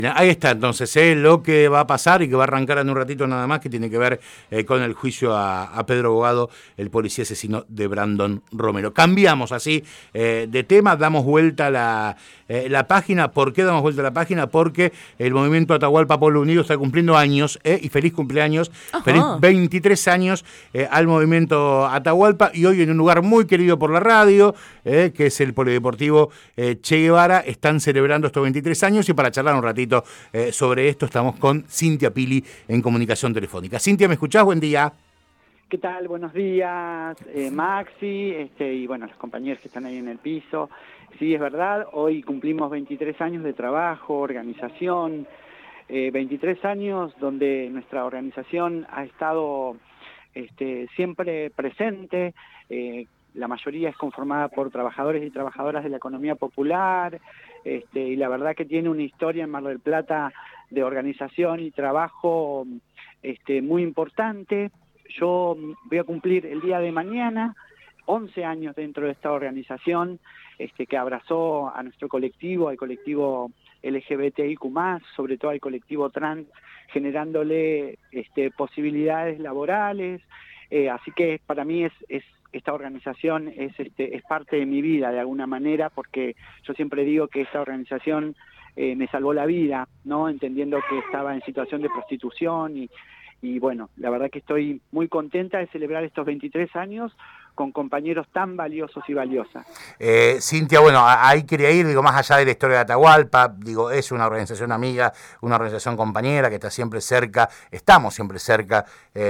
Ahí está entonces lo que va a pasar y que va a arrancar en un ratito nada más, que tiene que ver con el juicio a Pedro Bogado, el policía asesino de Brandon Romero. Cambiamos así de tema, damos vuelta la página. ¿Por qué damos vuelta a la página? Porque el movimiento Atahualpa Pueblo Unido está cumpliendo años, y feliz cumpleaños, feliz 23 años al movimiento Atahualpa, y hoy en un lugar muy querido por la radio, que es el Polideportivo Che Guevara, están celebrando estos 23 años, y para charlar un ratito sobre esto estamos con Cintia Pili en comunicación telefónica. Cintia, ¿me escuchás? Buen día. ¿Qué tal? Buenos días, Maxi, y bueno, los compañeros que están ahí en el piso. Sí, es verdad, hoy cumplimos 23 años de trabajo, organización, 23 años donde nuestra organización ha estado siempre presente. La mayoría es conformada por trabajadores y trabajadoras de la economía popular, y la verdad que tiene una historia en Mar del Plata de organización y trabajo muy importante. Yo voy a cumplir el día de mañana 11 años dentro de esta organización que abrazó a nuestro colectivo, al colectivo LGBTIQ+, sobre todo al colectivo trans, generándole posibilidades laborales. Así que para mí esta organización es parte de mi vida de alguna manera, porque yo siempre digo que esta organización me salvó la vida, ¿no? Entendiendo que estaba en situación de prostitución y bueno, la verdad que estoy muy contenta de celebrar estos 23 años con compañeros tan valiosos y valiosas. Cintia, bueno, ahí quería ir, más allá de la historia de Atahualpa, es una organización amiga, una organización compañera que está siempre cerca, estamos siempre cerca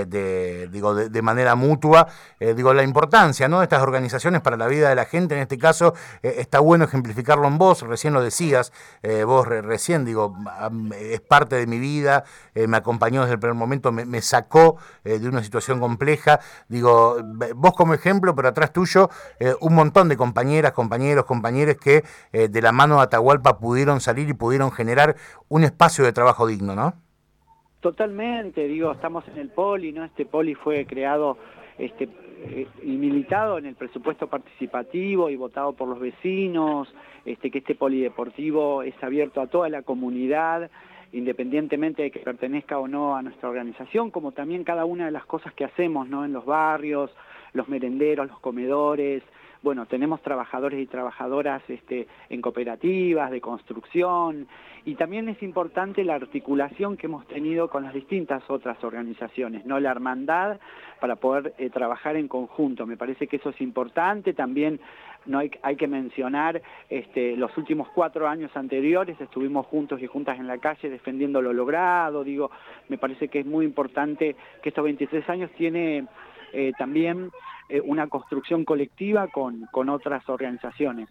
de manera mutua. La importancia, ¿no?, de estas organizaciones para la vida de la gente, en este caso, está bueno ejemplificarlo en vos, recién lo decías, vos recién, es parte de mi vida, me acompañó desde el primer momento, me sacó de una situación compleja, vos como ejemplo, pero atrás tuyo un montón de compañeras, compañeros, compañeres que de la mano de Atahualpa pudieron salir y pudieron generar un espacio de trabajo digno, ¿no? Totalmente, estamos en el Poli, ¿no? Este Poli fue creado y militado en el presupuesto participativo y votado por los vecinos, que este polideportivo es abierto a toda la comunidad, independientemente de que pertenezca o no a nuestra organización, como también cada una de las cosas que hacemos, ¿no?, en los barrios, los merenderos, los comedores. Bueno, tenemos trabajadores y trabajadoras en cooperativas de construcción, y también es importante la articulación que hemos tenido con las distintas otras organizaciones, ¿no?, la hermandad para poder trabajar en conjunto. Me parece que eso es importante. También no hay que mencionar los últimos 4 años anteriores estuvimos juntos y juntas en la calle defendiendo lo logrado. Me parece que es muy importante que estos 23 años tiene también una construcción colectiva con otras organizaciones.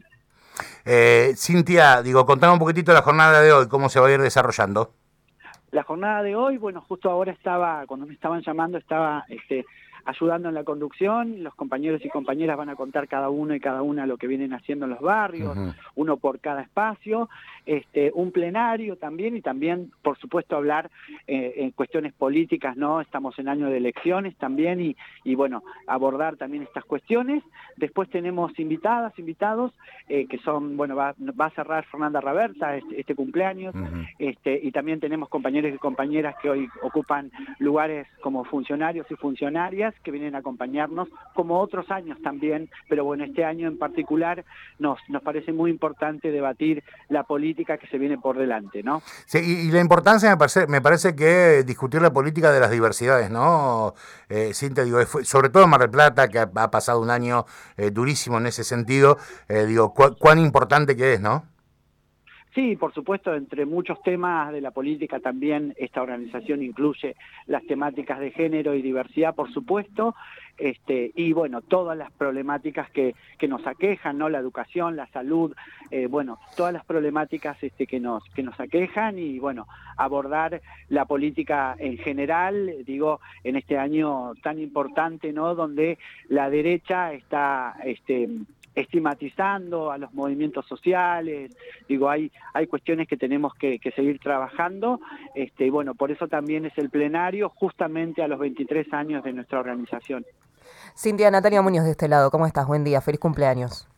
Cintia, contame un poquitito la jornada de hoy, cómo se va a ir desarrollando. La jornada de hoy, bueno, justo ahora cuando me estaban llamando, estaba ayudando en la conducción. Los compañeros y compañeras van a contar cada uno y cada una lo que vienen haciendo en los barrios, uno por cada espacio, un plenario también, y también, por supuesto, hablar en cuestiones políticas, ¿no? Estamos en año de elecciones también, y bueno, abordar también estas cuestiones. Después tenemos invitados, que son, bueno, va a cerrar Fernanda Raberta este cumpleaños, y también tenemos compañeros y compañeras que hoy ocupan lugares como funcionarios y funcionarias que vienen a acompañarnos, como otros años también, pero bueno, este año en particular nos parece muy importante debatir la política que se viene por delante, ¿no? Sí, y la importancia me parece que discutir la política de las diversidades, ¿no? Cintia, sobre todo en Mar del Plata, que ha pasado un año durísimo en ese sentido, cuán importante que es, ¿no? Sí, por supuesto, entre muchos temas de la política también esta organización incluye las temáticas de género y diversidad, por supuesto, y bueno, todas las problemáticas que nos aquejan, ¿no? La educación, la salud, bueno, todas las problemáticas que nos aquejan, y bueno, abordar la política en general, en este año tan importante, ¿no?, donde la derecha está estigmatizando a los movimientos sociales. Hay cuestiones que tenemos que seguir trabajando, y bueno, por eso también es el plenario justamente a los 23 años de nuestra organización. Cintia, Natalia Muñoz de este lado, ¿cómo estás? Buen día, feliz cumpleaños.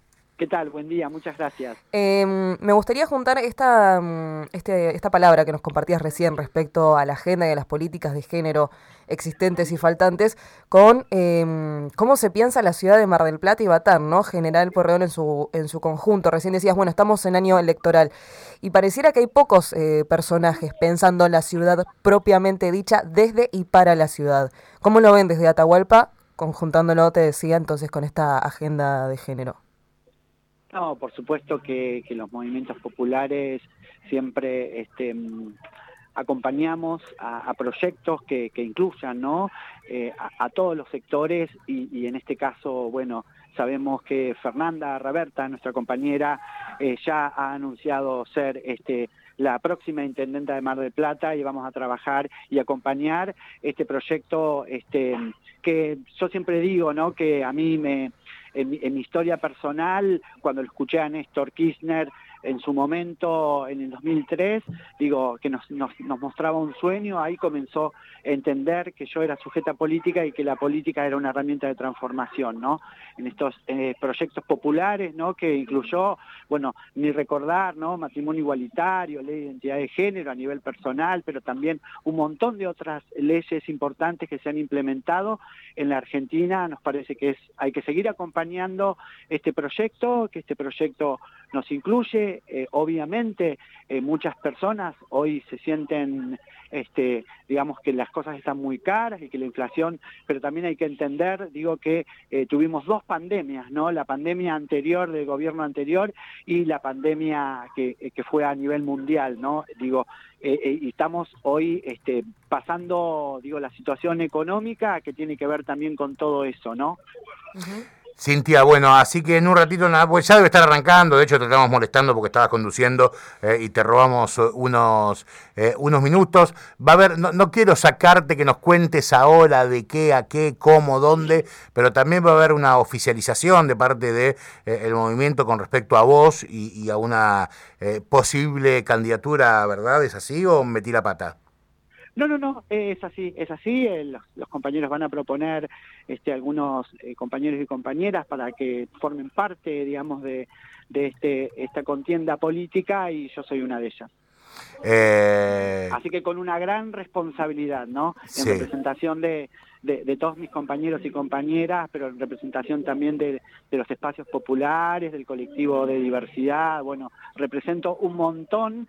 ¿Qué tal? Buen día, muchas gracias. Me gustaría juntar esta palabra que nos compartías recién respecto a la agenda y a las políticas de género existentes y faltantes con cómo se piensa la ciudad de Mar del Plata y Batán, ¿no? General Pueyrredón en su conjunto. Recién decías, bueno, estamos en año electoral y pareciera que hay pocos personajes pensando en la ciudad propiamente dicha desde y para la ciudad. ¿Cómo lo ven desde Atahualpa, conjuntándolo, te decía, entonces con esta agenda de género? No, por supuesto que los movimientos populares siempre acompañamos a proyectos que incluyan, ¿no? A todos los sectores y en este caso, bueno, sabemos que Fernanda Raberta, nuestra compañera, ya ha anunciado ser la próxima intendenta de Mar del Plata y vamos a trabajar y acompañar este proyecto que yo siempre digo, ¿no? Que a mí en mi historia personal, cuando lo escuché a Néstor Kirchner en su momento, en el 2003, digo, que nos mostraba un sueño, ahí comenzó a entender que yo era sujeta política y que la política era una herramienta de transformación, ¿no? En estos proyectos populares, ¿no? Que incluyó, bueno, ni recordar, ¿no? Matrimonio igualitario, ley de identidad de género a nivel personal, pero también un montón de otras leyes importantes que se han implementado en la Argentina. Nos parece que hay que seguir acompañando este proyecto, que este proyecto nos incluye. Obviamente muchas personas hoy se sienten, digamos que las cosas están muy caras y que la inflación, pero también hay que entender, digo que tuvimos dos pandemias, ¿no? La pandemia anterior del gobierno anterior y la pandemia que fue a nivel mundial, ¿no? Digo, y estamos hoy pasando, digo, la situación económica que tiene que ver también con todo eso, ¿no? Uh-huh. Cintia, bueno, así que en un ratito, pues ya debe estar arrancando, de hecho te estamos molestando porque estabas conduciendo y te robamos unos minutos. Va a haber, no quiero sacarte que nos cuentes ahora de qué, a qué, cómo, dónde, pero también va a haber una oficialización de parte de el movimiento con respecto a vos y a una posible candidatura, ¿verdad? ¿Es así o metí la pata? No, es así. Los compañeros van a proponer algunos compañeros y compañeras para que formen parte, digamos, de esta contienda política y yo soy una de ellas. Así que con una gran responsabilidad, ¿no? En representación de todos mis compañeros y compañeras, pero en representación también de los espacios populares, del colectivo de diversidad. Bueno, represento un montón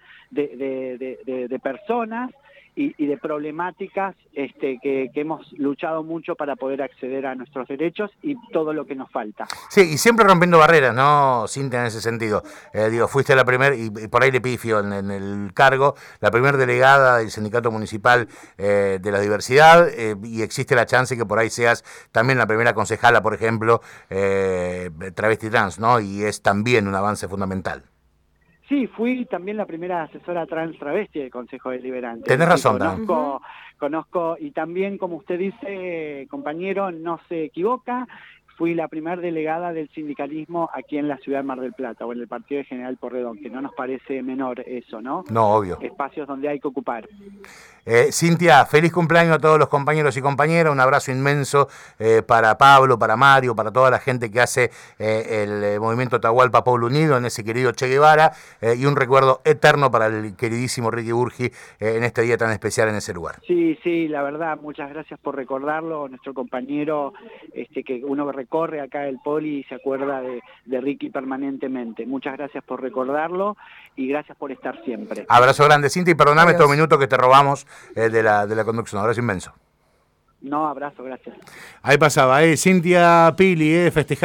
de personas y de problemáticas que hemos luchado mucho para poder acceder a nuestros derechos y todo lo que nos falta. Sí, y siempre rompiendo barreras, ¿no, Cintia, en ese sentido? Digo, fuiste la primera, y por ahí le pifio en el cargo, la primera delegada del Sindicato Municipal de la Diversidad, y existe la chance que por ahí seas también la primera concejala, por ejemplo, travesti trans, ¿no? Y es también un avance fundamental. Sí, fui también la primera asesora trans travesti del Consejo Deliberante. Tenés razón. Conozco, y también, como usted dice, compañero, no se equivoca, fui la primera delegada del sindicalismo aquí en la ciudad de Mar del Plata, o en el partido de General Pueyrredón, que no nos parece menor eso, ¿no? No, obvio. Espacios donde hay que ocupar. Cintia, feliz cumpleaños a todos los compañeros y compañeras, un abrazo inmenso para Pablo, para Mario, para toda la gente que hace el movimiento Atahualpa Pueblo Unido, en ese querido Che Guevara, y un recuerdo eterno para el queridísimo Ricky Burgi en este día tan especial en ese lugar. Sí, la verdad, muchas gracias por recordarlo, nuestro compañero, que uno recorre acá el Poli y se acuerda de Ricky permanentemente. Muchas gracias por recordarlo y gracias por estar siempre. Abrazo grande, Cintia, y perdoname estos minutos que te robamos de la conducción. Abrazo inmenso. No, abrazo, gracias. Ahí pasaba, Cintia Pili, festejando.